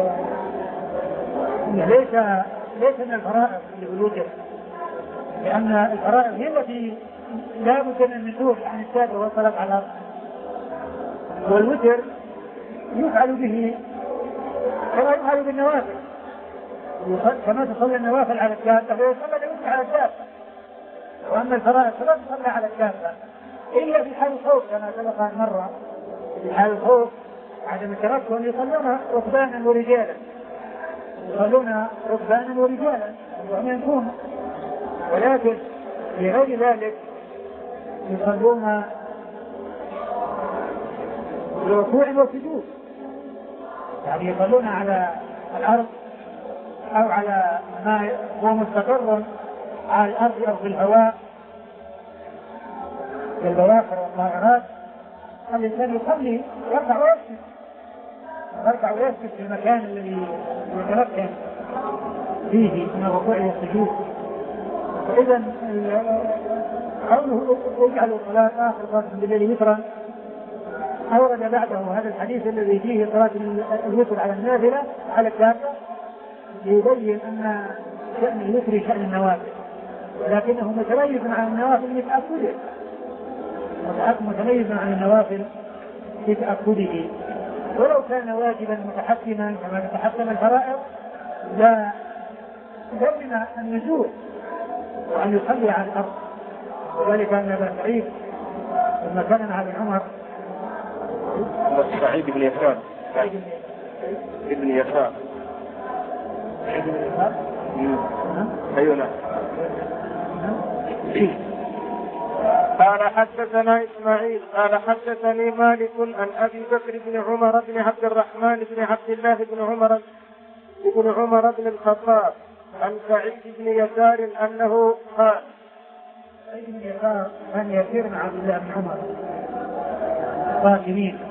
ليس ليس من الفرائض للوجوب، لأن الفرائض هي التي لا بد من النزول عن السابق والصلاة على الأرض، والوتر يفعل به كما يفعل بالنوافل، كما تصلي النوافل على الدابة فيصلى الوتر على الدابة. وأما الفرائض فلا تصلى على الدابة إلا في حال الخوف، كما سبق مرة في حال الخوف عدم التمكن يصلون ركبانا ورجالا يصلون ركبانا ورجالا وهم ينكون، ولكن في غير ذلك يصلون بالركوع والسجود، يعني يصلون على الأرض أو على ما هو مستقر على الأرض أو في الهواء بالبواخر والطائرات. الإنسان يصلي يرفع ويسجد يرفع ويسجد في المكان الذي يتمكن فيه من الركوع والسجود. فإذا قوله اجعلوا صلاة آخر صلاة بالليل وترا أورد بعده هذا الحديث الذي فيه صلاة الوتر على النافلة على الدابة ليبين أن شأن الوتر شأن النوافل، ولكنه متميز عن النوافل بتأكده، متميز عن النوافل بتأكده. ولو كان واجبا متحكما كما تتحكم الفرائض لا يمكن أن يزول وأن يصلي على الأرض. وذلك أن أبا سعيد لما كان مع ابن عمر سعيد بن يسار ابن يسار أيوة نعم. قال حدثنا إسماعيل قال حدثني مالك عن أبي بكر بن عمر بن عبد الرحمن بن عبد الله بن عمر بن عمر بن الخطاب عن سعيد بن يسار أنه قال سعيد بن يسار كان يسير مع عبد الله بن عمر قاتلين،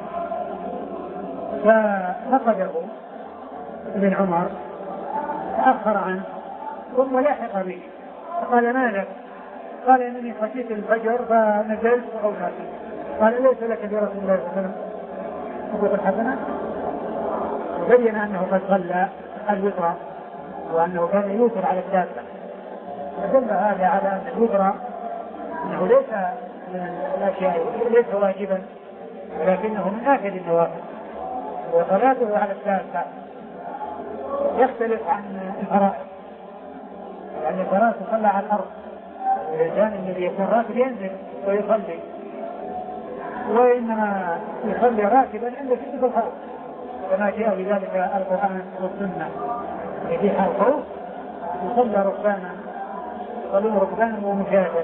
ففقده ابن عمر تأخر عنه ثم لحق به فقال ما لك؟ قال إنني خشيت الفجر فنزلت فأوتاك. قال ليس لك برسول الله صلى الله عليه وسلم حقوق الحسنة؟ وبين أنه قد صلى الوتر وأنه كان يوتر على الدابة، فدل هذا على أن الوتر أنه ليس من الأشياء ليس واجبا ولكنه من آكد النوافل، وصلاته على الدابة يختلف عن الفرائض، يعني الفرائض تصلى على الأرض، والإنسان الذي يكون راكب ينزل ويصلي، وإنما يصلي راكبا عند شدة الخوف كما جاء بذلك القرآن والسنة. في حال الخوف يصلى ركبانا يصلون ركبانا ومجاهدا.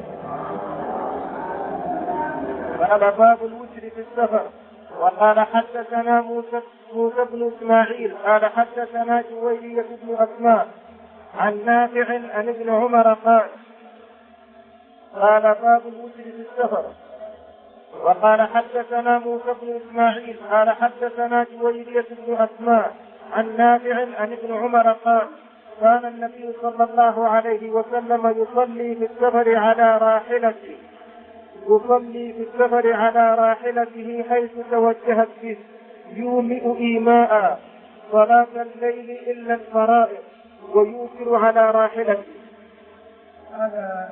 قال باب الوتر في السفر. وقال حدثنا موسى موسى بن اسماعيل قال حدثنا جويرية بن اسماء عن نافع عن ابن عمر قال قال باب الوتر في السفر. وقال حدثنا موسى بن اسماعيل قال حدثنا جويرية بن اسماء عن نافع عن ابن عمر قال كان النبي صلى الله عليه وسلم يصلي في السفر على راحلته يصلي في السفر على راحلته حيث توجهت به يومئ إيماء صلاة الليل إلا الفرائض ويوتر على راحلته. هذا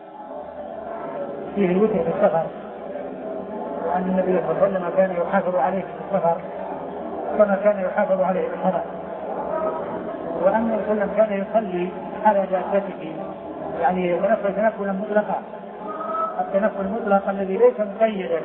فيه الوتر في السفر، وأن النبي صلى الله عليه وسلم كان يحافظ عليه في السفر كما كان يحافظ عليه في الحضر، وأنه صلى الله عليه وسلم كان يصلي على دابته، يعني يتنفل تنفلا مطلقا، التنفل المطلق الذي ليس مقيدا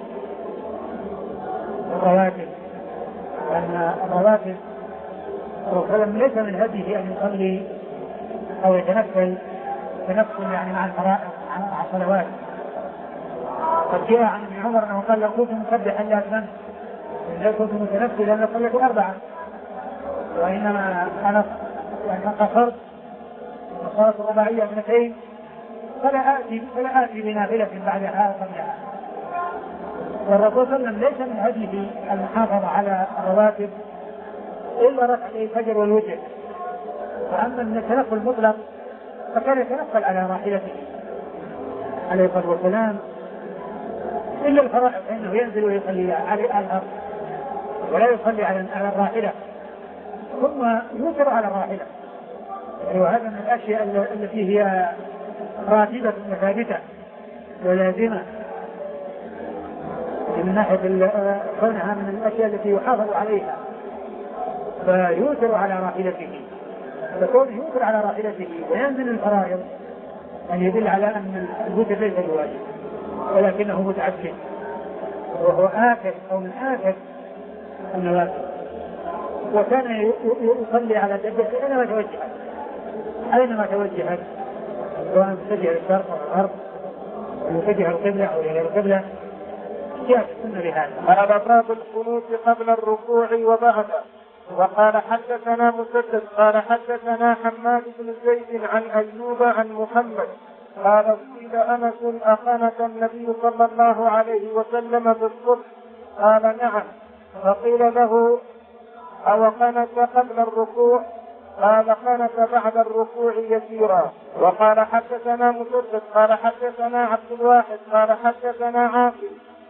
بالرواتب، لأن الرواتب الرسول ليس من هديه أن يصلي أو يتنفل تنفل يعني مع الفرائض مع الصلوات. قد جاء عن ابن عمر أنه قال لو كنت مسبحا لأتممت، لو كنت متنفلا لصليت أربعة، وإنما أنا يعني قصرت وصارت الرباعية اثنتين فلا آتي فلا آتي بنافلة بعدها قبلها. والرسول صلى الله عليه وسلم ليس من هديه المحافظة على الرواتب إلا ركعتي الفجر والوتر، وأما من التنفل المطلق فكان يتنفل على راحلته عليه الصلاة والسلام إلا الفرائض فإنه ينزل ويصلي على الأرض ولا يصلي على الراحلة ثم يوتر على الراحلة. وهذا من الأشياء التي هي راتبة ثابتة ولازمة من ناحية كونها من الأشياء التي يحافظ عليها، فيوتر على راحلته، فكونه يوتر على راحلته وينزل الفرائض أن يدل على أن الوتر ليس بواجب ولكنه متعبد وهو آكد أو من آكد النوافل. وكان يصلي على الدابة أينما توجهت أينما توجهت سواء تتجه للشرق أو الغرب ويتجه القبلة أو إلى القبلة جاءت السنة بهذا. هذا باب القنوت قبل الركوع وبعده. وقال حدثنا مسدد قال حدثنا حماد بن زيد عن أيوب عن محمد قال سئل أنس أقنت النبي صلى الله عليه وسلم في الصبح قال نعم، فقيل له أو قنت قبل الركوع قال قنت بعد الركوع يسيرا. وقال حدثنا مسدد قال حدثنا عبد الواحد قال حدثنا عاقل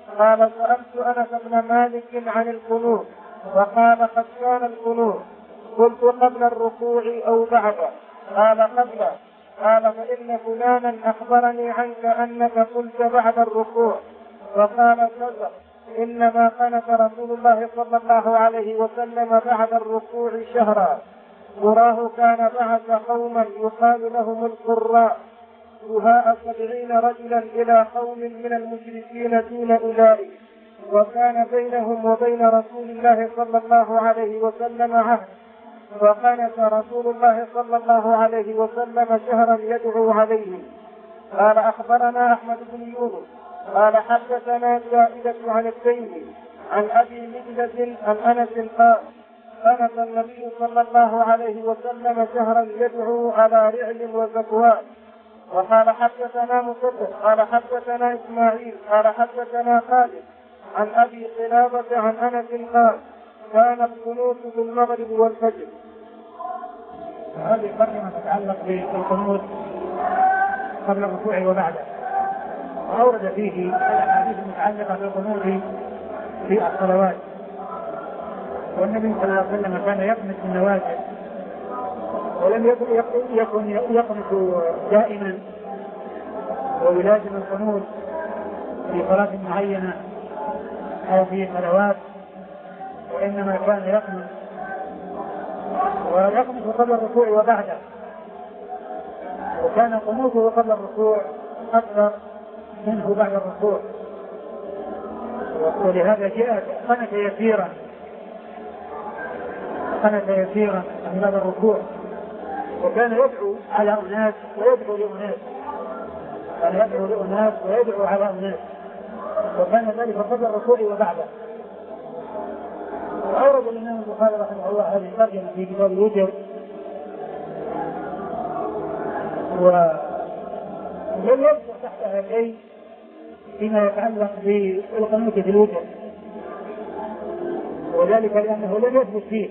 قال سألت أنس بن مالك عن القنوت وقال قد كان القنوت. قلت قبل الركوع أو بعده؟ قال قبله. قال فإن فلانا أخبرني عنك أنك قلت بعد الركوع. وقال كذا إنما قنت رسول الله صلى الله عليه وسلم بعد الركوع شهرا، وراه كان بعث قوما يقال لهم القراء سهاء سبعين رجلا إلى قوم من المشركين دون أولئك، وكان بينهم وبين رسول الله صلى الله عليه وسلم عهد، وقنت رسول الله صلى الله عليه وسلم شهرا يدعو عليهم. قال أخبرنا أحمد بن يونس قال حدثنا زائدة عن التيمي عن أبي مجلد عن أنس قال قنت النبي صلى الله عليه وسلم شهرا يدعو على رعل وزكوان. وقال حدثنا مسدد قال حدثنا إسماعيل قال حدثنا خالد عن أبي قلابة عن أنس قال كان القنوت في المغرب والفجر. هذه ترجمة تتعلق بالقنوت قبل الركوع وبعده، وأورد فيه الأحاديث المتعلقة بالقنوت في الصلوات. والنبي صلى الله عليه وسلم كان يقنت في النوازل، ولم يكن يقنت دائما ويلازم القنوت في صلاة معينة أو في صلوات، وإنما كان يقنت ويقنت قبل الركوع وبعده، وكان قنوته قبل الركوع أكثر منه بعد الركوع، ولهذا جاءت قنت يسيرا قنت يسيرا من بعد الركوع، وكان يدعو على أناس ويدعو لأناس كان يدعو لأناس ويدعو على أناس، وكان ذلك قبل الركوع وبعده. وأورد الإمام البخاري رحمه الله هذه الترجمة في كتاب الوتر، ولم يذكر تحتها شيء فيما يتعلق بالقنوت في الوتر، وذلك لأنه لم يثبت فيه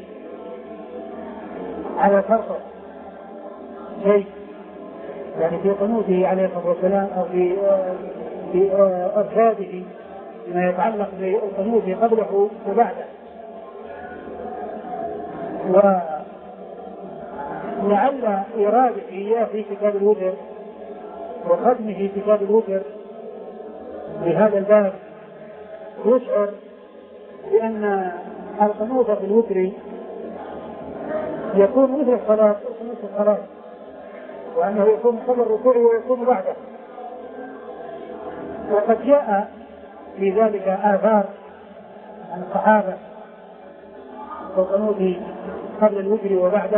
على شرطه شيء، يعني في قنوته عليه الصلاة والسلام أو في في أرشاده فيما يتعلق بالقنوت قبله وبعده. ولعل إرادة إياه في كتاب الوتر وختمه في كتاب الوتر بهذا الباب يشعر بأن القنوت في الوتر يكون مثل الصلاة مثل الصلاة، وأنه يكون قبل الركوع ويكون بعده. وقد جاء في ذلك آثار عن الصحابة والقنوت قبل الوتر وبعده،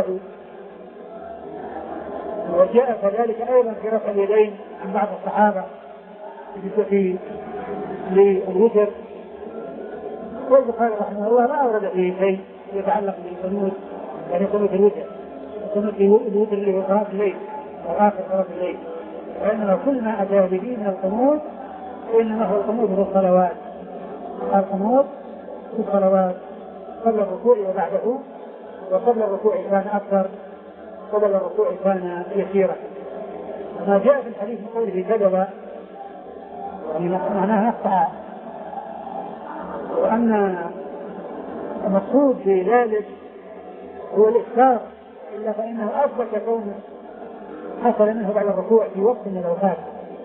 وجاء كذلك أيضا في رفع اليدين عن بعض الصحابة في للوتر. والبخاري رحمه الله لا أورد فيه شيء يتعلق بالقنوت، يعني قنوت الوتر قنوت الوتر اللي هو صلاة الليل أو آخر صلاة الليل، وإنما كل ما أتى به من القنوت إنما هو القنوت في الصلوات، القنوت في الصلوات قبل الركوع وبعده، وقبل الركوع كان أكثر، قبل الركوع كان يسيرا. ما جاء في الحديث من قوله كذب يعني معناها نقطع، وأن المقصود في ذلك هو الإكثار، إلا فإنه أثبت كونه حصل منه بعد الركوع في وقت من الأوقات،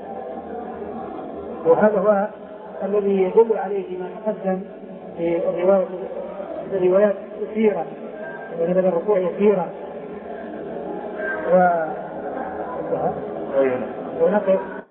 وهذا هو الذي يدل عليه ما تقدم في الرواية الروايات كثيرة يعني بعد الركوع يسيرا. و... ونقف